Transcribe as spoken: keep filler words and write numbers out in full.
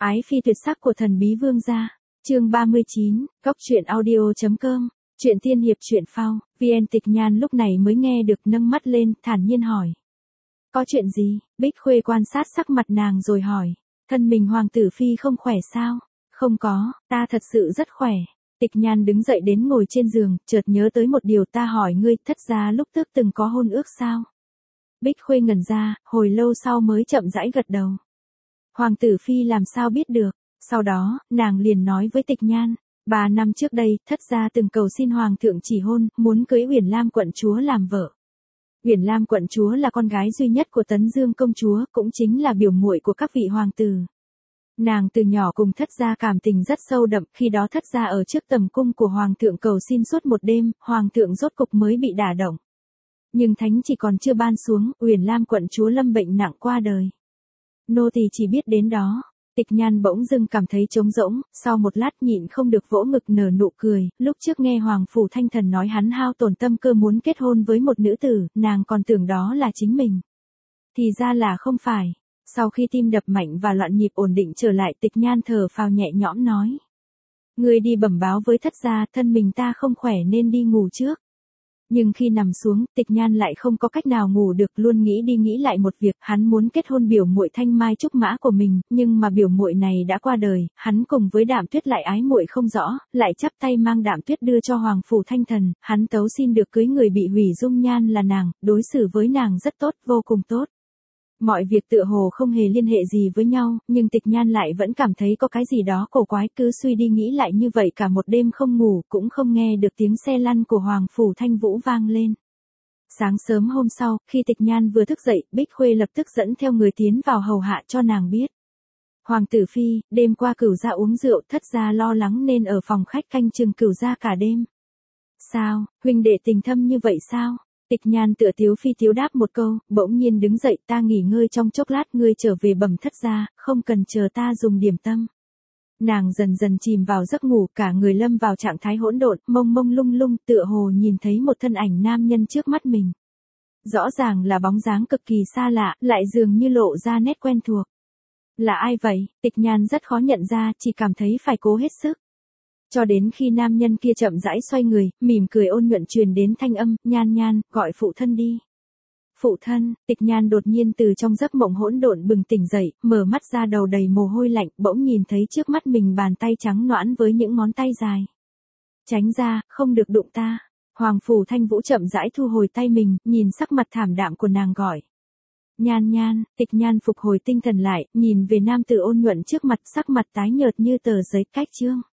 Ái phi tuyệt sắc của thần bí vương gia. Chương ba mươi chín, góc truyện audio chấm com. Truyện tiên hiệp truyện phao, vê en Tịch Nhan lúc này mới nghe được nâng mắt lên, thản nhiên hỏi. Có chuyện gì? Bích Khuê quan sát sắc mặt nàng rồi hỏi. Thân mình hoàng tử phi không khỏe sao? Không có, ta thật sự rất khỏe. Tịch Nhan đứng dậy đến ngồi trên giường, chợt nhớ tới một điều, ta hỏi ngươi, thất gia lúc trước từng có hôn ước sao? Bích Khuê ngẩn ra, hồi lâu sau mới chậm rãi gật đầu. Hoàng tử phi làm sao biết được? Sau đó, nàng liền nói với Tịch Nhan, ba năm trước đây, thất gia từng cầu xin hoàng thượng chỉ hôn, muốn cưới Uyển Lam quận chúa làm vợ. Uyển Lam quận chúa là con gái duy nhất của Tấn Dương công chúa, cũng chính là biểu muội của các vị hoàng tử. Nàng từ nhỏ cùng thất gia cảm tình rất sâu đậm, khi đó thất gia ở trước tầm cung của hoàng thượng cầu xin suốt một đêm, hoàng thượng rốt cục mới bị đả động. Nhưng thánh chỉ còn chưa ban xuống, Uyển Lam quận chúa lâm bệnh nặng qua đời. Nô tỳ chỉ biết đến đó. Tịch Nhan bỗng dưng cảm thấy trống rỗng, sau một lát nhịn không được vỗ ngực nở nụ cười, lúc trước nghe Hoàng Phủ Thanh Thần nói hắn hao tổn tâm cơ muốn kết hôn với một nữ tử, nàng còn tưởng đó là chính mình. Thì ra là không phải. Sau khi tim đập mạnh và loạn nhịp ổn định trở lại, Tịch Nhan thở phào nhẹ nhõm nói. Ngươi đi bẩm báo với thất gia, thân mình ta không khỏe nên đi ngủ trước. Nhưng khi nằm xuống, Tịch Nhan lại không có cách nào ngủ được, luôn nghĩ đi nghĩ lại một việc, hắn muốn kết hôn biểu muội Thanh Mai Trúc Mã của mình, nhưng mà biểu muội này đã qua đời, hắn cùng với Đạm Tuyết lại ái muội không rõ, lại chắp tay mang Đạm Tuyết đưa cho Hoàng Phủ Thanh Thần, hắn tấu xin được cưới người bị hủy dung nhan là nàng, đối xử với nàng rất tốt, vô cùng tốt. Mọi việc tựa hồ không hề liên hệ gì với nhau, nhưng Tịch Nhan lại vẫn cảm thấy có cái gì đó cổ quái, cứ suy đi nghĩ lại như vậy cả một đêm không ngủ, cũng không nghe được tiếng xe lăn của Hoàng Phủ Thanh Vũ vang lên. Sáng sớm hôm sau, khi Tịch Nhan vừa thức dậy, Bích Khuê lập tức dẫn theo người tiến vào hầu hạ cho nàng biết. Hoàng tử phi, đêm qua Cửu gia uống rượu, thất gia lo lắng nên ở phòng khách canh chừng Cửu gia cả đêm. Sao, huynh đệ tình thâm như vậy sao? Tịch Nhan tựa tiếu phi tiếu đáp một câu, bỗng nhiên đứng dậy, ta nghỉ ngơi trong chốc lát, ngươi trở về bẩm thất gia, không cần chờ ta dùng điểm tâm. Nàng dần dần chìm vào giấc ngủ, cả người lâm vào trạng thái hỗn độn, mông mông lung lung, tựa hồ nhìn thấy một thân ảnh nam nhân trước mắt mình. Rõ ràng là bóng dáng cực kỳ xa lạ, lại dường như lộ ra nét quen thuộc. Là ai vậy? Tịch Nhan rất khó nhận ra, chỉ cảm thấy phải cố hết sức. Cho đến khi nam nhân kia chậm rãi xoay người, mỉm cười ôn nhuận truyền đến thanh âm, Nhan Nhan, gọi phụ thân đi. Phụ thân, Tịch Nhan đột nhiên từ trong giấc mộng hỗn độn bừng tỉnh dậy, mở mắt ra đầu đầy mồ hôi lạnh, bỗng nhìn thấy trước mắt mình bàn tay trắng nõn với những ngón tay dài. Tránh ra, không được đụng ta. Hoàng Phủ Thanh Vũ chậm rãi thu hồi tay mình, nhìn sắc mặt thảm đạm của nàng gọi. Nhan Nhan, Tịch Nhan phục hồi tinh thần lại, nhìn về nam tử ôn nhuận trước mặt, sắc mặt tái nhợt như tờ giấy cách chương.